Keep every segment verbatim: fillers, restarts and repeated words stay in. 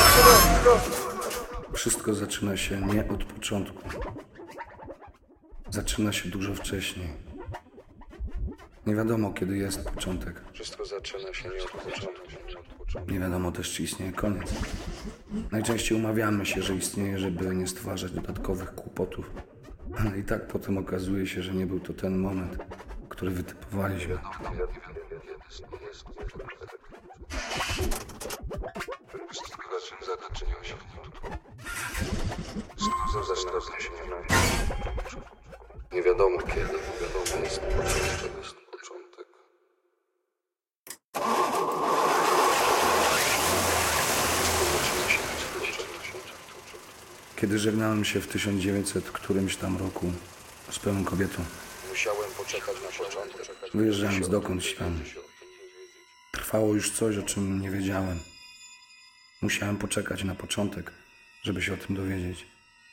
Wszystko zaczyna się nie od początku. Zaczyna się dużo wcześniej. Nie wiadomo, kiedy jest początek. Wszystko zaczyna się nie od początku. Nie wiadomo też, czy istnieje koniec. Najczęściej umawiamy się, że istnieje, żeby nie stwarzać dodatkowych kłopotów. Ale i tak potem okazuje się, że nie był to ten moment, który wytypowaliśmy. Wszystko zaczyna się Wszystko zaczyna się nie wiadomo kiedy, nie wiadomo jest początek, jest początek. Kiedy żegnałem się w tysiąc dziewięćset którymś tam roku z pełną kobietą, musiałem poczekać na początek. Wyjeżdżając dokądś tam, trwało już coś, o czym nie wiedziałem. Musiałem poczekać na początek, żeby się o tym dowiedzieć.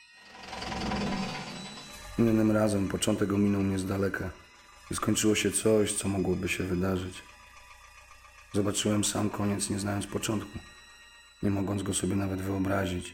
Innym razem początek ominął mnie z daleka i skończyło się coś, co mogłoby się wydarzyć. Zobaczyłem sam koniec, nie znając początku, nie mogąc go sobie nawet wyobrazić.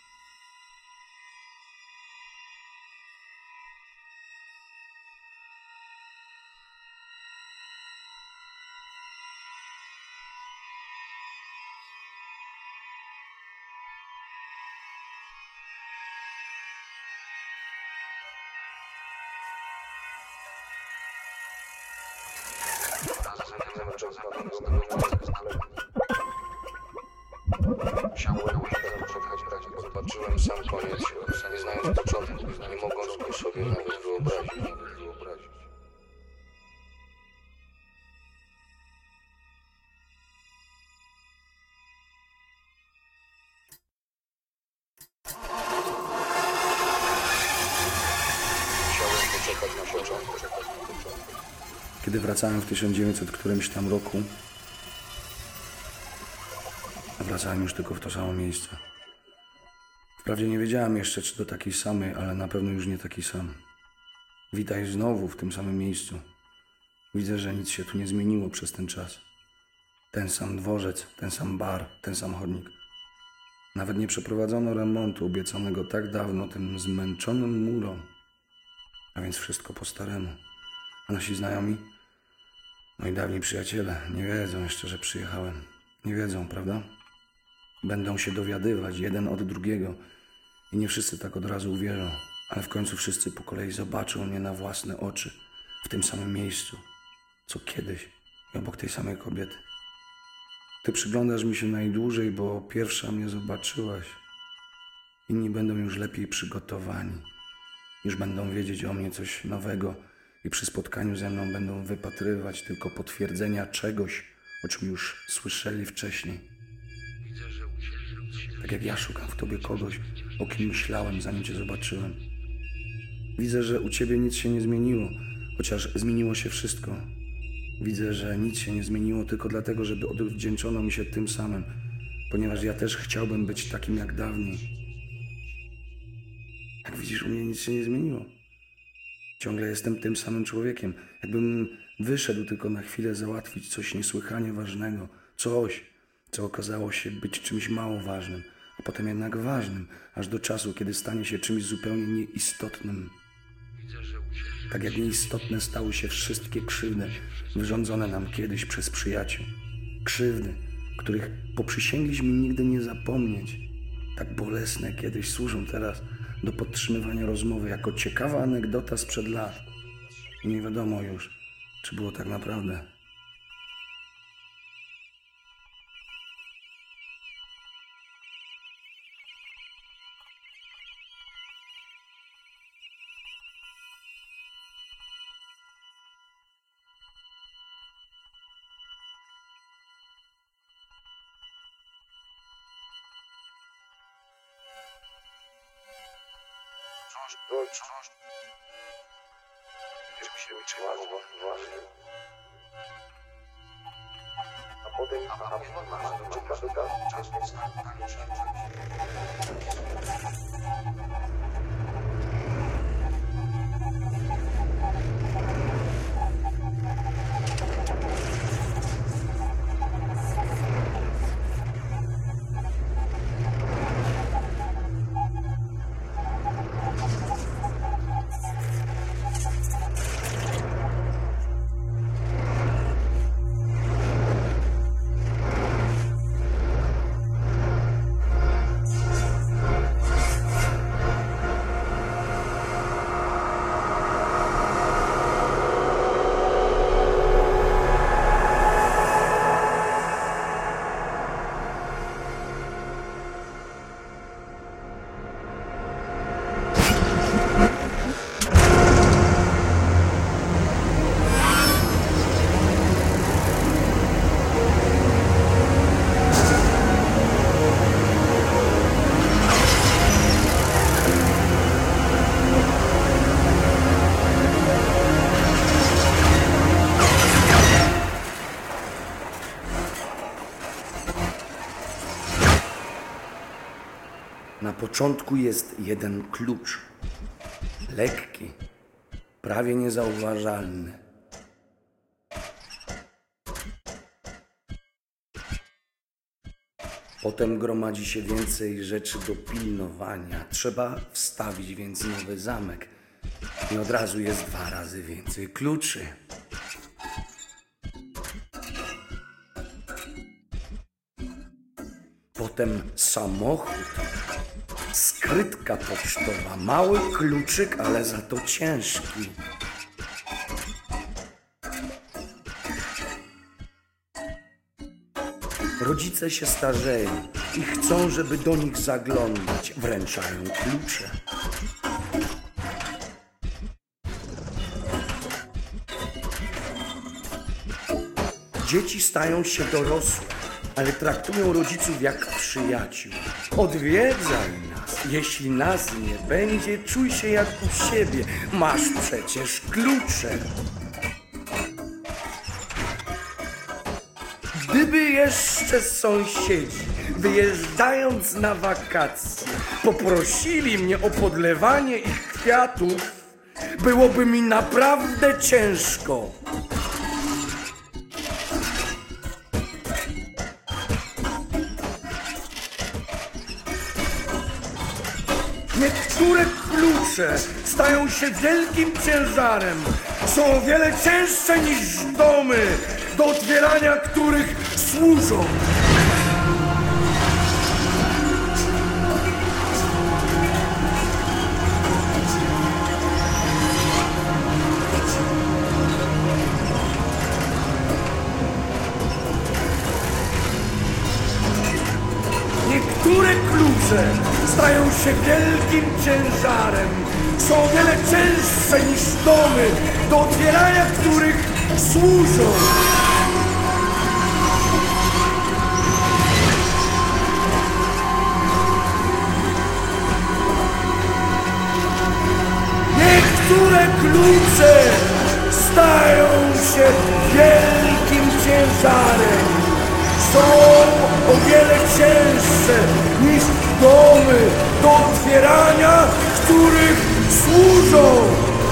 Zobaczyłem sam koniec, nie znając początku, nie mogąc go sobie nawet wyobrazić. Musiałem poczekać na początek. Kiedy wracałem w tysiąc dziewięćset którymś tam roku, wracałem już tylko w to samo miejsce. Wprawdzie nie wiedziałem jeszcze, czy do takiej samej, ale na pewno już nie taki sam. Witaj znowu w tym samym miejscu. Widzę, że nic się tu nie zmieniło przez ten czas. Ten sam dworzec, ten sam bar, ten sam chodnik. Nawet nie przeprowadzono remontu obiecanego tak dawno tym zmęczonym murom. A więc wszystko po staremu. A nasi znajomi? Moi dawni przyjaciele nie wiedzą jeszcze, że przyjechałem. Nie wiedzą, prawda? Będą się dowiadywać jeden od drugiego i nie wszyscy tak od razu uwierzą, ale w końcu wszyscy po kolei zobaczą mnie na własne oczy w tym samym miejscu, co kiedyś i obok tej samej kobiety. Ty przyglądasz mi się najdłużej, bo pierwsza mnie zobaczyłaś. Inni będą już lepiej przygotowani, już będą wiedzieć o mnie coś nowego i przy spotkaniu ze mną będą wypatrywać tylko potwierdzenia czegoś, o czym już słyszeli wcześniej. Tak jak ja szukam w tobie kogoś, o kim myślałem, zanim cię zobaczyłem. Widzę, że u ciebie nic się nie zmieniło, chociaż zmieniło się wszystko. Widzę, że nic się nie zmieniło tylko dlatego, żeby odwdzięczono mi się tym samym, ponieważ ja też chciałbym być takim jak dawniej. Jak widzisz, u mnie nic się nie zmieniło. Ciągle jestem tym samym człowiekiem, jakbym wyszedł tylko na chwilę załatwić coś niesłychanie ważnego, coś, co okazało się być czymś mało ważnym, a potem jednak ważnym, aż do czasu, kiedy stanie się czymś zupełnie nieistotnym. Tak jak nieistotne stały się wszystkie krzywdy wyrządzone nam kiedyś przez przyjaciół. Krzywdy, których poprzysięgliśmy nigdy nie zapomnieć. Tak bolesne kiedyś służą teraz do podtrzymywania rozmowy jako ciekawa anegdota sprzed lat. I nie wiadomo już, czy było tak naprawdę. Coś, coś. Żeby się uczyła, właśnie. A potem, a potem masz, czeka, czeka, czas, Na początku jest jeden klucz. Lekki, prawie niezauważalny. Potem gromadzi się więcej rzeczy do pilnowania. Trzeba wstawić więc nowy zamek. I od razu jest dwa razy więcej kluczy. Potem samochód, skrytka pocztowa, mały kluczyk, ale za to ciężki. Rodzice się starzeją i chcą, żeby do nich zaglądać. Wręczają klucze. Dzieci stają się dorosłe, ale traktują rodziców jak przyjaciół. Odwiedzaj nas. Jeśli nas nie będzie, czuj się jak u siebie. Masz przecież klucze. Gdyby jeszcze sąsiedzi, wyjeżdżając na wakacje, poprosili mnie o podlewanie ich kwiatów, byłoby mi naprawdę ciężko. Niektóre klucze stają się wielkim ciężarem. Są o wiele cięższe niż domy, do otwierania których służą. Niektóre klucze stają się wielkim ciężarem. Są o wiele cięższe niż domy, do otwierania których służą. Niektóre klucze stają się wielkim ciężarem. Są o wiele cięższe niż domy, do otwierania których służą.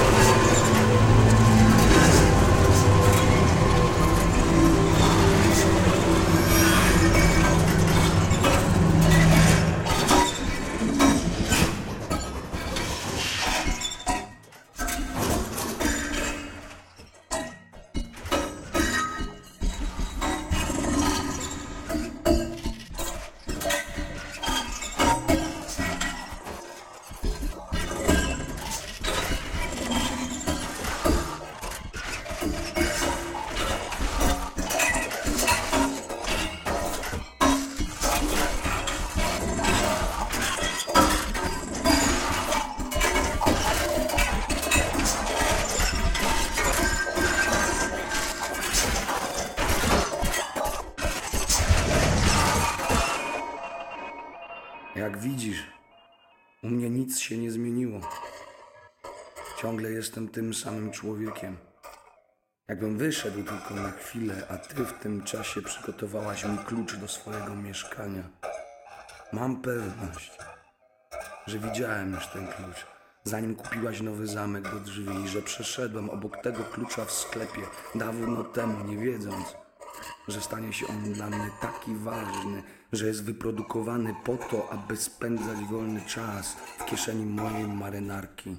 Jak widzisz, u mnie nic się nie zmieniło. Ciągle jestem tym samym człowiekiem. Jakbym wyszedł tylko na chwilę, a ty w tym czasie przygotowałaś mi klucz do swojego mieszkania. Mam pewność, że widziałem już ten klucz, zanim kupiłaś nowy zamek do drzwi, i że przeszedłem obok tego klucza w sklepie dawno temu, nie wiedząc, że stanie się on dla mnie taki ważny, że jest wyprodukowany po to, aby spędzać wolny czas w kieszeni mojej marynarki.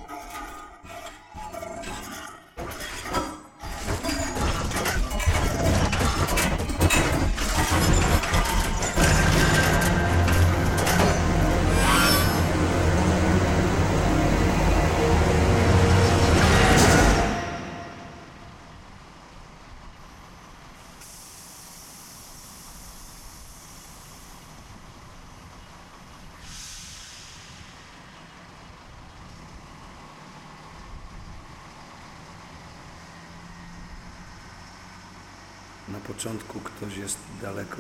Na początku ktoś jest daleko.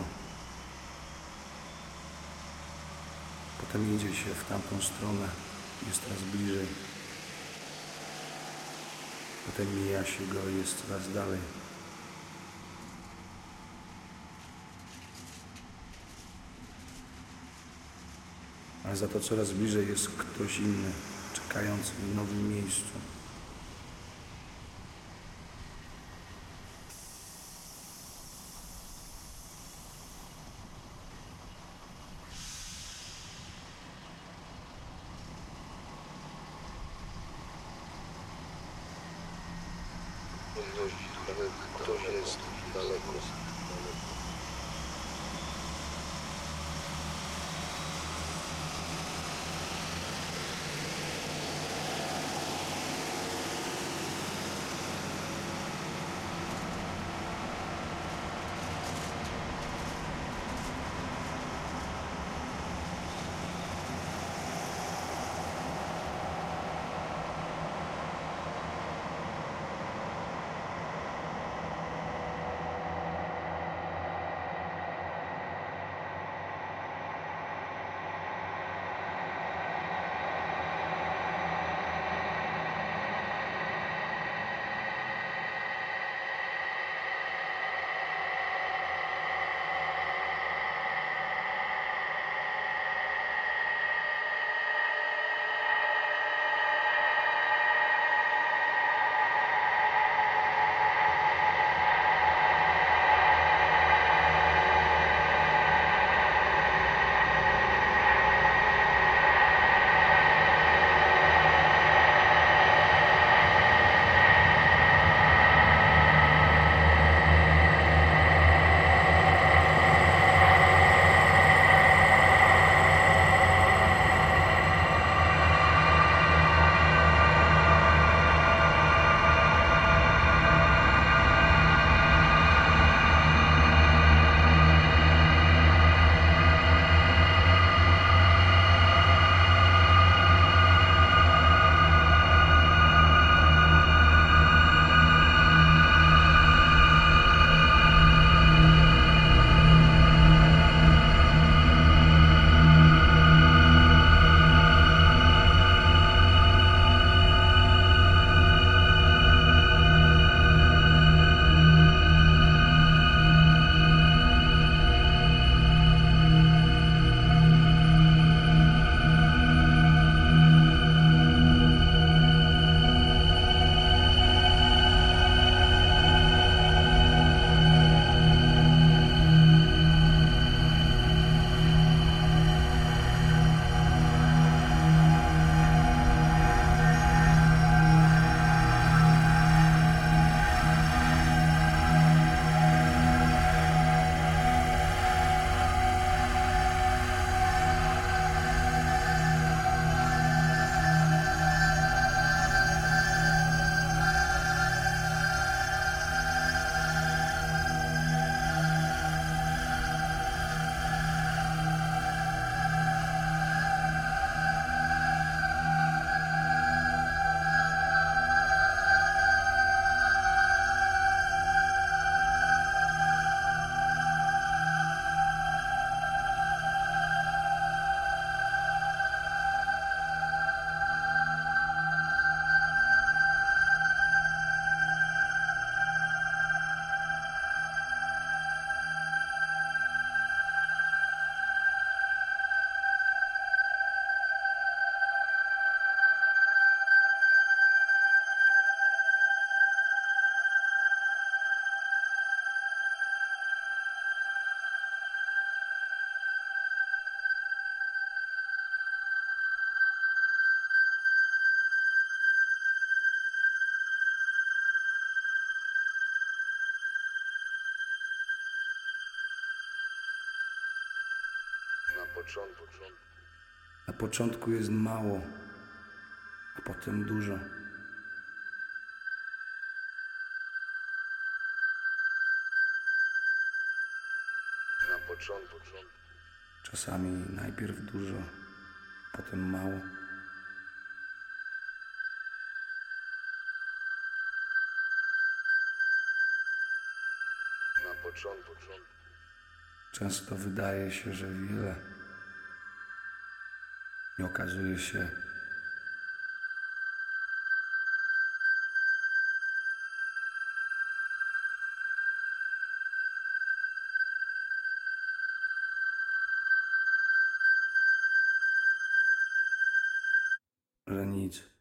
Potem idzie się w tamtą stronę, jest coraz bliżej. Potem mija się go i jest coraz dalej. ale za to coraz bliżej jest ktoś inny, czekający w nowym miejscu. Ktoś jest daleko. Na początku. Na początku jest mało, a potem dużo. Na początku. Czasami najpierw dużo, potem mało. Na początku. Często wydaje się, że wiele. I okazuje się, że nic.